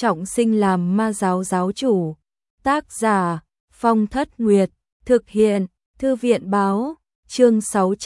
trọng sinh làm ma giáo giáo chủ. Tác giả Phong Thất Nguyệt. Thực hiện Thư viện báo. Chương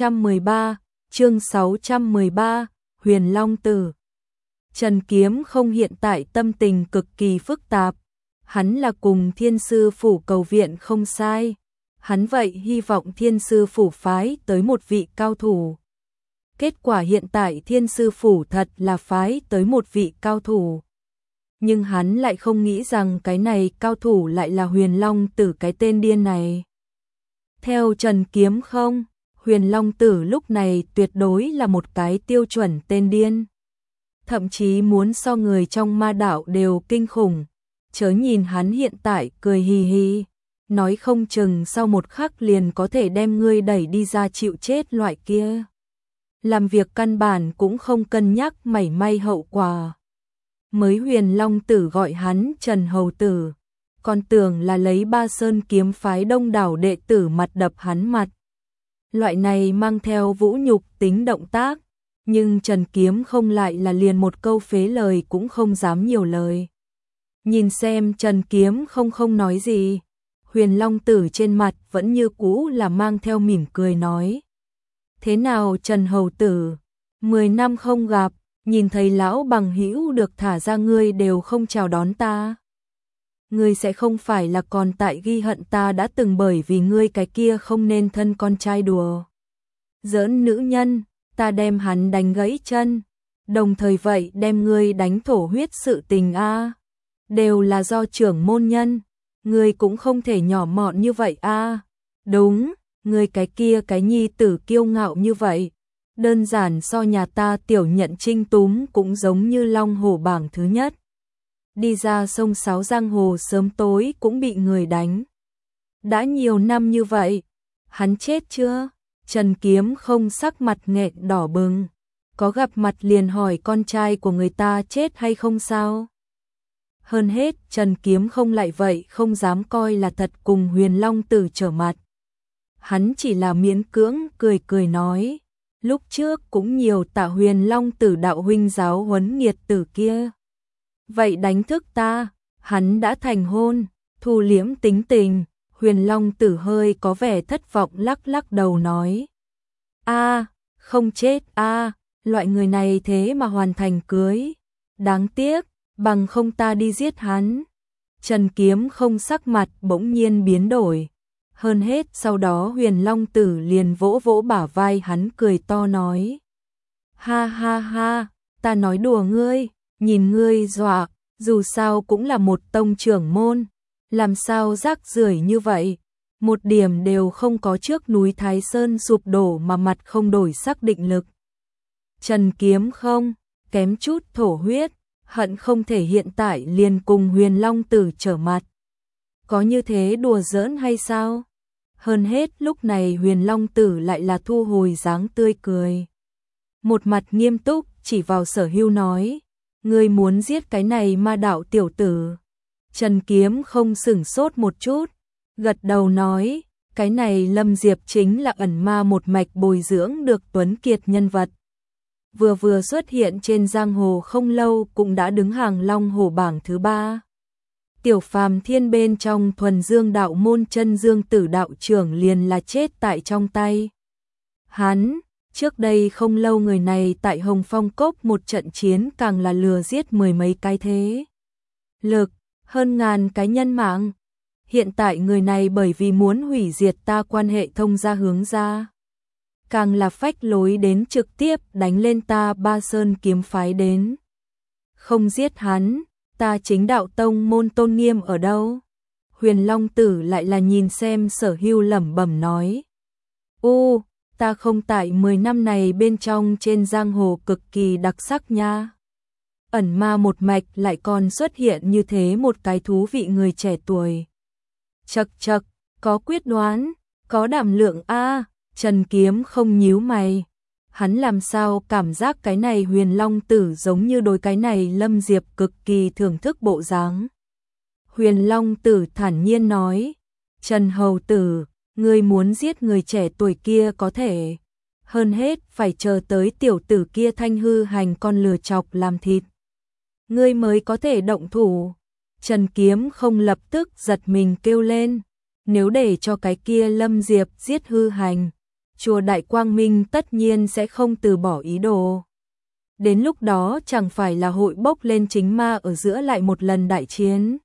613. Huyền Long Tử. Trần Kiếm Không hiện tại tâm tình cực kỳ phức tạp. Hắn là cùng Thiên Sư Phủ cầu viện không sai. Hắn vậy hy vọng Thiên Sư Phủ phái tới một vị cao thủ. Kết quả hiện tại Thiên Sư Phủ thật là phái tới một vị cao thủ. Nhưng hắn lại không nghĩ rằng cái này cao thủ lại là Huyền Long Tử, cái tên điên này. Theo Trần Kiếm Không, Huyền Long Tử lúc này tuyệt đối là một cái tiêu chuẩn tên điên. Thậm chí muốn so người trong ma đạo đều kinh khủng. Chớ nhìn hắn hiện tại cười hì hì, nói không chừng sau một khắc liền có thể đem ngươi đẩy đi ra chịu chết loại kia. Làm việc căn bản cũng không cân nhắc mảy may hậu quả. Mới Huyền Long Tử gọi hắn Trần Hầu Tử, còn tưởng là lấy Ba Sơn kiếm phái đông đảo đệ tử mặt đập hắn mặt. Loại này mang theo vũ nhục tính động tác, nhưng Trần Kiếm Không lại là liền một câu phế lời cũng không dám nhiều lời. Nhìn xem Trần Kiếm không nói gì, Huyền Long Tử trên mặt vẫn như cũ là mang theo mỉm cười nói. Thế nào Trần Hầu Tử, 10 năm không gặp, nhìn thấy lão bằng hữu được thả ra ngươi đều không chào đón ta. Ngươi sẽ không phải là còn tại ghi hận ta đã từng bởi vì ngươi cái kia không nên thân con trai đùa giỡn nữ nhân, ta đem hắn đánh gãy chân, đồng thời vậy đem ngươi đánh thổ huyết sự tình a, đều là do trưởng môn nhân, ngươi cũng không thể nhỏ mọn như vậy a. Đúng, ngươi cái kia cái nhi tử kiêu ngạo như vậy, đơn giản so nhà ta Tiểu Nhận Trinh túm cũng giống như long hổ bảng thứ nhất. Đi ra sông Sáo giang hồ sớm tối cũng bị người đánh. Đã nhiều năm như vậy, hắn chết chưa? Trần Kiếm Không sắc mặt nghẹn đỏ bừng, có gặp mặt liền hỏi con trai của người ta chết hay không sao? Hơn hết Trần Kiếm Không lại vậy không dám coi là thật cùng Huyền Long Tử trở mặt. Hắn chỉ là miễn cưỡng cười nói, lúc trước cũng nhiều tạ Huyền Long Tử đạo huynh giáo huấn nghiệt tử kia. Vậy đánh thức ta, hắn đã thành hôn, thu liễm tính tình. Huyền Long Tử hơi có vẻ thất vọng lắc đầu nói. Không chết loại người này thế mà hoàn thành cưới. Đáng tiếc, bằng không ta đi giết hắn. Trần Kiếm Không sắc mặt bỗng nhiên biến đổi. Hơn hết sau đó Huyền Long Tử liền vỗ bả vai hắn cười to nói. Ha, ta nói đùa ngươi, nhìn ngươi dọa, dù sao cũng là một tông trưởng môn. Làm sao rác rưởi như vậy, một điểm đều không có trước núi Thái Sơn sụp đổ mà mặt không đổi sắc định lực. Trần Kiếm Không, kém chút thổ huyết, hận không thể hiện tại liền cùng Huyền Long Tử trở mặt. Có như thế đùa giỡn hay sao? Hơn hết lúc này Huyền Long Tử lại là thu hồi dáng tươi cười. Một mặt nghiêm túc chỉ vào Sở Hưu nói, ngươi muốn giết cái này ma đạo tiểu tử. Trần Kiếm Không sửng sốt một chút, gật đầu nói, cái này Lâm Diệp chính là ẩn ma một mạch bồi dưỡng được tuấn kiệt nhân vật. Vừa xuất hiện trên giang hồ không lâu cũng đã đứng hàng long hổ bảng thứ 3. Tiểu Phàm Thiên bên trong Thuần Dương đạo môn Chân Dương Tử đạo trưởng liền là chết tại trong tay hắn. Trước đây không lâu người này tại Hồng Phong Cốc một trận chiến càng là lừa giết mười mấy cái thế lực, hơn ngàn cái nhân mạng. Hiện tại người này bởi vì muốn hủy diệt ta quan hệ thông gia hướng ra, càng là phách lối đến trực tiếp đánh lên ta Ba Sơn kiếm phái đến. Không giết hắn, ta chính đạo tông môn tôn nghiêm ở đâu? Huyền Long Tử lại là nhìn xem Sở Hưu lẩm bẩm nói. Ta không tại 10 năm này bên trong trên giang hồ cực kỳ đặc sắc nha. Ẩn ma một mạch lại còn xuất hiện như thế một cái thú vị người trẻ tuổi. Chậc, có quyết đoán, có đảm lượng a. Trần Kiếm Không nhíu mày. Hắn làm sao cảm giác cái này Huyền Long Tử giống như đối cái này Lâm Diệp cực kỳ thưởng thức bộ dáng. Huyền Long Tử thản nhiên nói, Trần Hầu Tử, ngươi muốn giết người trẻ tuổi kia có thể, hơn hết phải chờ tới tiểu tử kia thanh hư hành con lừa chọc làm thịt. ngươi mới có thể động thủ. Trần Kiếm không lập tức giật mình kêu lên, nếu để cho cái kia Lâm Diệp giết Hư Hành, chùa Đại Quang Minh tất nhiên sẽ không từ bỏ ý đồ. Đến lúc đó chẳng phải là hội bốc lên chính ma ở giữa lại một lần đại chiến.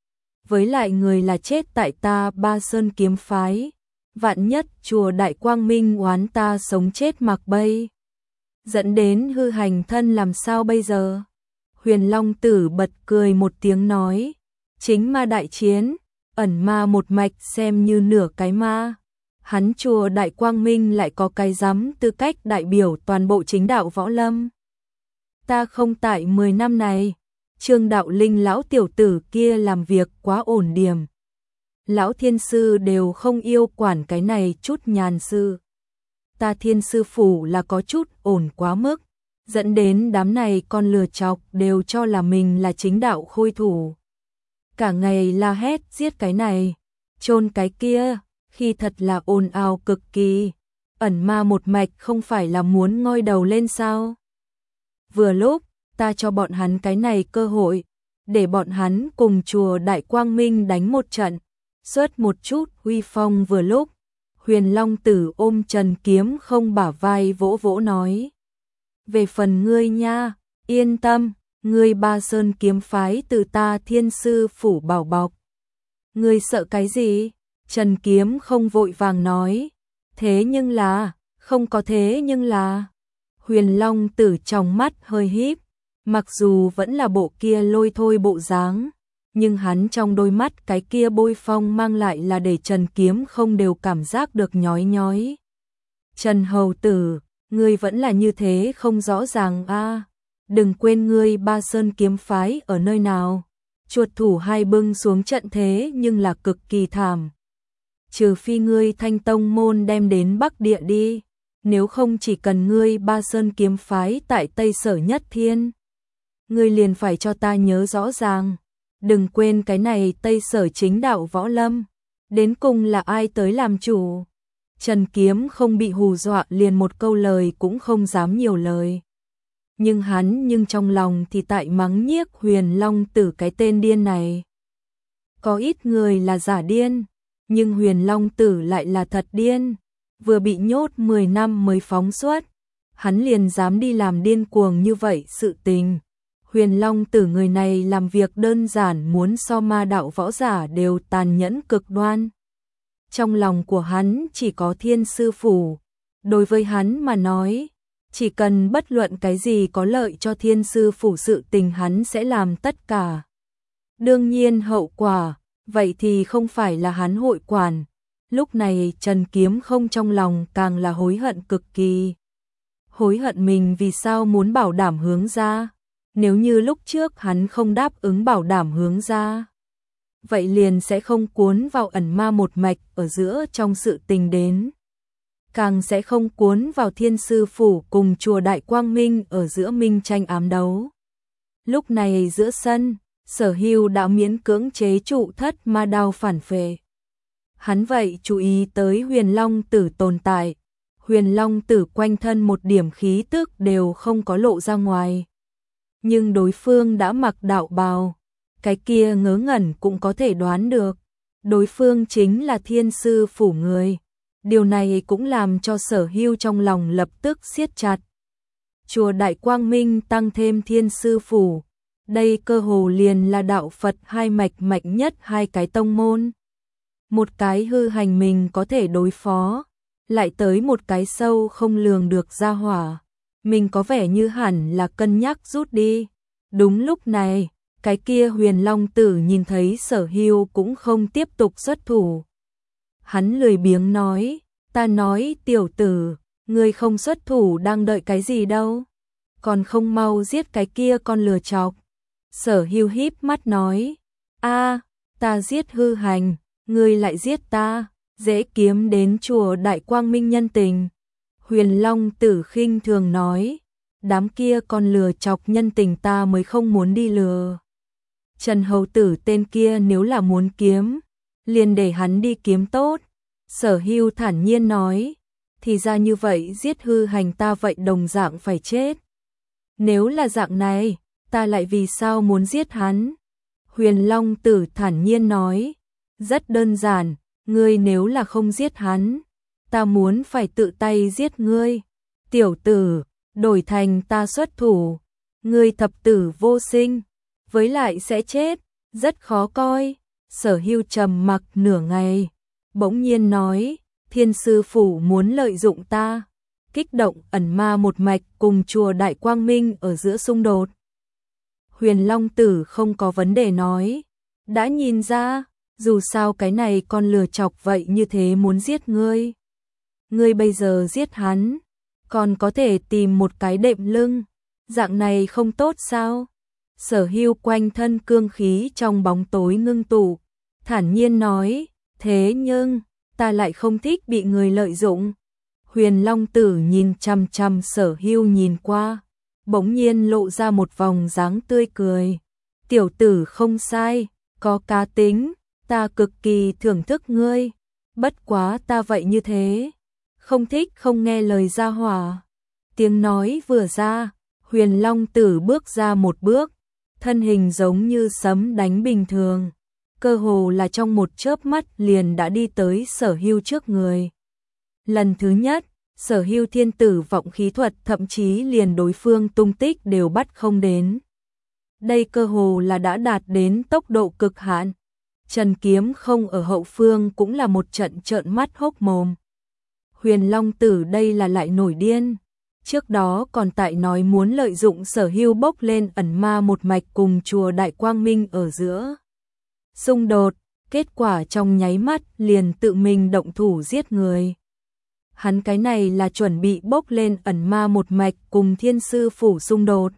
Với lại người là chết tại ta Ba Sơn kiếm phái, vạn nhất chùa Đại Quang Minh oán ta sống chết mặc bay, dẫn đến Hư Hành thân làm sao bây giờ? Huyền Long Tử bật cười một tiếng nói, chính ma đại chiến, ẩn ma một mạch xem như nửa cái ma. Hắn chùa Đại Quang Minh lại có cái dám tư cách đại biểu toàn bộ chính đạo võ lâm. Ta không tại 10 năm này, Trương Đạo Linh lão tiểu tử kia làm việc quá ổn điểm. Lão thiên sư đều không yêu quản cái này chút nhàn sư. Ta thiên sư phủ là có chút ổn quá mức, dẫn đến đám này con lừa chọc đều cho là mình là chính đạo khôi thủ. Cả ngày la hét giết cái này, chôn cái kia, khi thật là ồn ào cực kỳ. Ẩn ma một mạch không phải là muốn ngoi đầu lên sao? Vừa lúc, ta cho bọn hắn cái này cơ hội, để bọn hắn cùng chùa Đại Quang Minh đánh một trận, xuất một chút uy phong vừa lúc. Huyền Long Tử ôm Trần Kiếm không bả vai vỗ vỗ nói. Về phần ngươi nha, yên tâm, ngươi Ba Sơn kiếm phái từ ta thiên sư phủ bảo bọc. Ngươi sợ cái gì? Trần Kiếm không vội vàng nói. Thế nhưng là, không có thế nhưng là. Huyền Long Tử trong mắt hơi híp, mặc dù vẫn là bộ kia lôi thôi bộ dáng, nhưng hắn trong đôi mắt cái kia bôi phong mang lại là để Trần Kiếm không đều cảm giác được nhói nhói. Trần Hầu Tử, ngươi vẫn là như thế không rõ ràng a. Đừng quên ngươi Ba Sơn kiếm phái ở nơi nào. Chuột thủ hai bưng xuống trận thế nhưng là cực kỳ thảm. Trừ phi ngươi Thanh Tông môn đem đến Bắc Địa đi, nếu không chỉ cần ngươi Ba Sơn kiếm phái tại Tây Sở Nhất Thiên. Ngươi liền phải cho ta nhớ rõ ràng, đừng quên cái này Tây Sở chính đạo võ lâm, đến cùng là ai tới làm chủ. Trần Kiếm không bị hù dọa liền một câu lời cũng không dám nhiều lời. Nhưng trong lòng thì tại mắng nhiếc Huyền Long Tử cái tên điên này. Có ít người là giả điên, nhưng Huyền Long Tử lại là thật điên, vừa bị nhốt 10 năm mới phóng xuất, hắn liền dám đi làm điên cuồng như vậy sự tình. Huyền Long Tử người này làm việc đơn giản muốn so ma đạo võ giả đều tàn nhẫn cực đoan. Trong lòng của hắn chỉ có thiên sư phủ, đối với hắn mà nói, chỉ cần bất luận cái gì có lợi cho thiên sư phủ sự tình hắn sẽ làm tất cả. Đương nhiên hậu quả, vậy thì không phải là hắn hội quản. Lúc này Trần Kiếm không trong lòng càng là hối hận cực kỳ. Hối hận mình vì sao muốn bảo đảm hướng ra. Nếu như lúc trước hắn không đáp ứng bảo đảm hướng ra, vậy liền sẽ không cuốn vào ẩn ma một mạch ở giữa trong sự tình đến. Càng sẽ không cuốn vào thiên sư phủ cùng chùa Đại Quang Minh ở giữa minh tranh ám đấu. Lúc này giữa sân, Sở Hưu đã miễn cưỡng chế trụ thất ma đao phản phệ. Hắn vậy chú ý tới Huyền Long Tử tồn tại. Huyền Long Tử quanh thân một điểm khí tức đều không có lộ ra ngoài. Nhưng đối phương đã mặc đạo bào, cái kia ngớ ngẩn cũng có thể đoán được. Đối phương chính là thiên sư phủ người. Điều này cũng làm cho Sở Hưu trong lòng lập tức siết chặt. Chùa Đại Quang Minh tăng thêm thiên sư phủ. Đây cơ hồ liền là đạo Phật hai mạch mạnh nhất hai cái tông môn. Một cái Hư Hành mình có thể đối phó, lại tới một cái sâu không lường được ra hỏa. Mình có vẻ như hẳn là cân nhắc rút đi. Đúng lúc này, cái kia Huyền Long Tử nhìn thấy Sở Hưu cũng không tiếp tục xuất thủ. Hắn lười biếng nói, ta nói tiểu tử, ngươi không xuất thủ đang đợi cái gì đâu. Còn không mau giết cái kia con lừa chọc. Sở Hưu híp mắt nói, a, ta giết Hư Hành, ngươi lại giết ta, dễ kiếm đến chùa Đại Quang Minh nhân tình. Huyền Long Tử khinh thường nói, đám kia con lừa chọc nhân tình ta mới không muốn đi lừa. Trần Hầu Tử tên kia nếu là muốn kiếm, liền để hắn đi kiếm tốt. Sở Hưu thản nhiên nói, thì ra như vậy giết Hư Hành ta vậy đồng dạng phải chết. Nếu là dạng này, ta lại vì sao muốn giết hắn? Huyền Long Tử thản nhiên nói, rất đơn giản, ngươi nếu là không giết hắn, ta muốn phải tự tay giết ngươi. Tiểu tử, đổi thành ta xuất thủ, ngươi thập tử vô sinh, với lại sẽ chết, rất khó coi. Sở Hưu trầm mặc nửa ngày, bỗng nhiên nói, Thiên sư phủ muốn lợi dụng ta, kích động ẩn ma một mạch cùng chùa Đại Quang Minh ở giữa xung đột. Huyền Long Tử không có vấn đề nói, đã nhìn ra, dù sao cái này con lừa chọc vậy như thế muốn giết ngươi. Ngươi bây giờ giết hắn, còn có thể tìm một cái đệm lưng, dạng này không tốt sao? Sở Hưu quanh thân cương khí trong bóng tối ngưng tụ, thản nhiên nói, thế nhưng, ta lại không thích bị người lợi dụng. Huyền Long Tử nhìn chằm chằm Sở Hưu nhìn qua, bỗng nhiên lộ ra một vòng dáng tươi cười. Tiểu tử không sai, có cá tính, ta cực kỳ thưởng thức ngươi, bất quá ta vậy như thế, không thích không nghe lời gia hỏa. Tiếng nói vừa ra, Huyền Long Tử bước ra một bước, thân hình giống như sấm đánh bình thường, cơ hồ là trong một chớp mắt liền đã đi tới Sở Hưu trước người. Lần thứ nhất, Sở Hưu thiên tử vọng khí thuật thậm chí liền đối phương tung tích đều bắt không đến. Đây cơ hồ là đã đạt đến tốc độ cực hạn. Trần Kiếm không ở hậu phương cũng là một trận trợn mắt hốc mồm. Huyền Long Tử đây là lại nổi điên. Trước đó còn tại nói muốn lợi dụng Sở Hưu bốc lên ẩn ma một mạch cùng chùa Đại Quang Minh ở giữa xung đột, kết quả trong nháy mắt liền tự mình động thủ giết người. Hắn cái này là chuẩn bị bốc lên ẩn ma một mạch cùng Thiên sư phủ xung đột.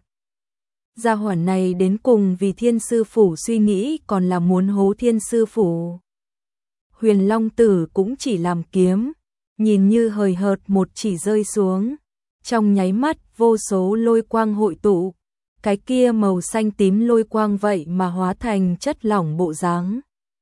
Gia hỏa này đến cùng vì Thiên sư phủ suy nghĩ còn là muốn hố Thiên sư phủ. Huyền Long Tử cũng chỉ làm kiếm, nhìn như hời hợt một chỉ rơi xuống. Trong nháy mắt vô số lôi quang hội tụ, cái kia màu xanh tím lôi quang vậy mà hóa thành chất lỏng bộ dáng.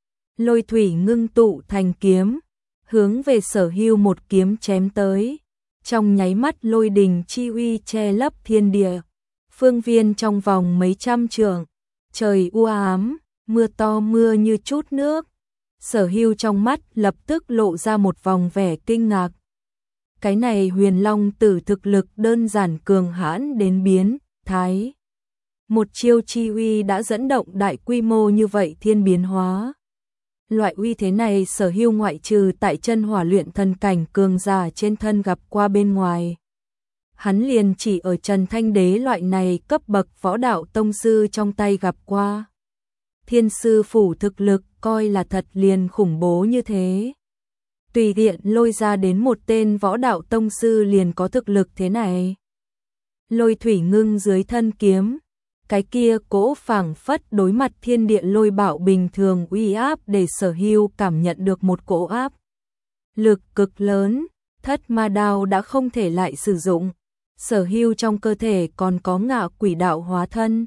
Lôi thủy ngưng tụ thành kiếm, hướng về Sở Hưu một kiếm chém tới. Trong nháy mắt lôi đình chi uy che lấp thiên địa, phương viên trong vòng mấy trăm trượng, trời u ám, mưa to mưa như chút nước. Sở Hưu trong mắt lập tức lộ ra một vòng vẻ kinh ngạc. Cái này Huyền Long Tử thực lực đơn giản cường hãn đến biến thái. Một chiêu chi uy đã dẫn động đại quy mô như vậy thiên biến hóa. Loại uy thế này Sở Hưu ngoại trừ tại chân hỏa luyện thần cảnh cường giả trên thân gặp qua bên ngoài. Hắn liền chỉ ở Trần Thanh Đế loại này cấp bậc võ đạo tông sư trong tay gặp qua. Thiên sư phủ thực lực coi là thật liền khủng bố như thế. Tùy tiện lôi ra đến một tên võ đạo tông sư liền có thực lực thế này. Lôi thủy ngưng dưới thân kiếm, cái kia cỗ phảng phất đối mặt thiên địa lôi bạo bình thường uy áp để Sở Hưu cảm nhận được một cỗ áp lực cực lớn. Thất ma đao đã không thể lại sử dụng, Sở Hưu trong cơ thể còn có ngạ quỷ đạo hóa thân.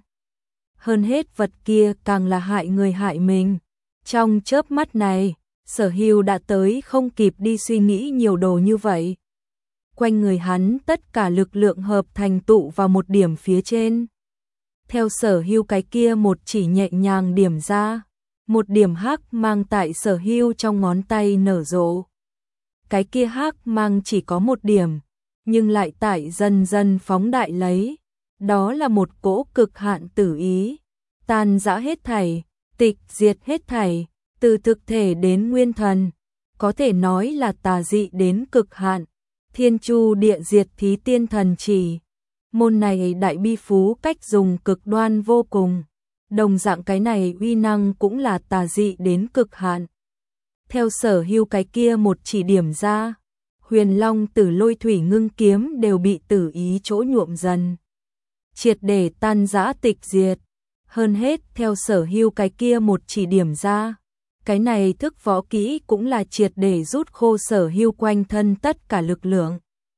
Hơn hết vật kia càng là hại người hại mình. Trong chớp mắt này, Sở Hưu đã tới không kịp đi suy nghĩ nhiều đồ như vậy. Quanh người hắn tất cả lực lượng hợp thành tụ vào một điểm phía trên. Theo Sở Hưu cái kia một chỉ nhẹ nhàng điểm ra, một điểm hắc mang tại Sở Hưu trong ngón tay nở rộ. Cái kia hắc mang chỉ có một điểm, nhưng lại tại dần dần phóng đại lấy. Đó là một cỗ cực hạn tử ý, tan rã hết thảy, tịch diệt hết thảy, từ thực thể đến nguyên thần, có thể nói là tà dị đến cực hạn. Thiên chu địa diệt thí tiên thần chỉ. Môn này đại bi phú cách dùng cực đoan vô cùng. Đồng dạng cái này uy năng cũng là tà dị đến cực hạn. Theo Sở Hưu cái kia một chỉ điểm ra, Huyền Long Tử lôi thủy ngưng kiếm đều bị tử ý chỗ nhuộm dần, triệt để tan rã tịch diệt. Hơn hết theo Sở Hưu cái kia một chỉ điểm ra, cái này thức võ kỹ cũng là triệt để rút khô Sở Hưu quanh thân tất cả lực lượng.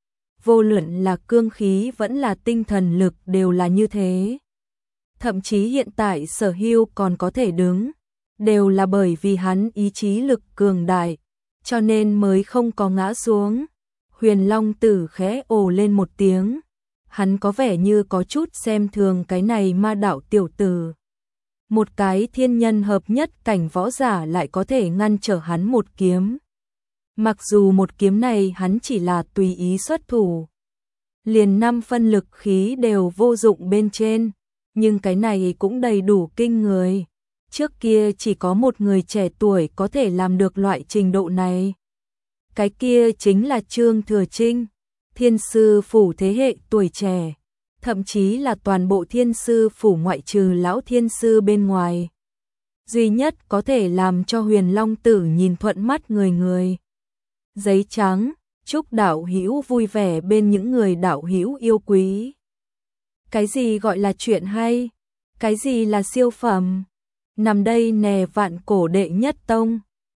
Vô luận là cương khí vẫn là tinh thần lực đều là như thế. Thậm chí hiện tại Sở Hưu còn có thể đứng, đều là bởi vì hắn ý chí lực cường đại, cho nên mới không có ngã xuống. Huyền Long Tử khẽ ồ lên một tiếng, hắn có vẻ như có chút xem thường cái này ma đạo tiểu tử. Một cái thiên nhân hợp nhất cảnh võ giả lại có thể ngăn trở hắn một kiếm. Mặc dù một kiếm này hắn chỉ là tùy ý xuất thủ, liền 5 phân lực khí đều vô dụng bên trên, nhưng cái này cũng đầy đủ kinh người. Trước kia chỉ có một người trẻ tuổi có thể làm được loại trình độ này. Cái kia chính là Trương Thừa Trinh, Thiên Sư Phủ thế hệ tuổi trẻ, thậm chí là toàn bộ Thiên Sư Phủ ngoại trừ lão Thiên Sư bên ngoài. Duy nhất có thể làm cho Huyền Long Tử nhìn thuận mắt người. Giấy trắng, chúc đạo hữu vui vẻ bên những người đạo hữu yêu quý. Cái gì gọi là chuyện hay? Cái gì là siêu phẩm? Nằm đây nè vạn cổ đệ nhất tông.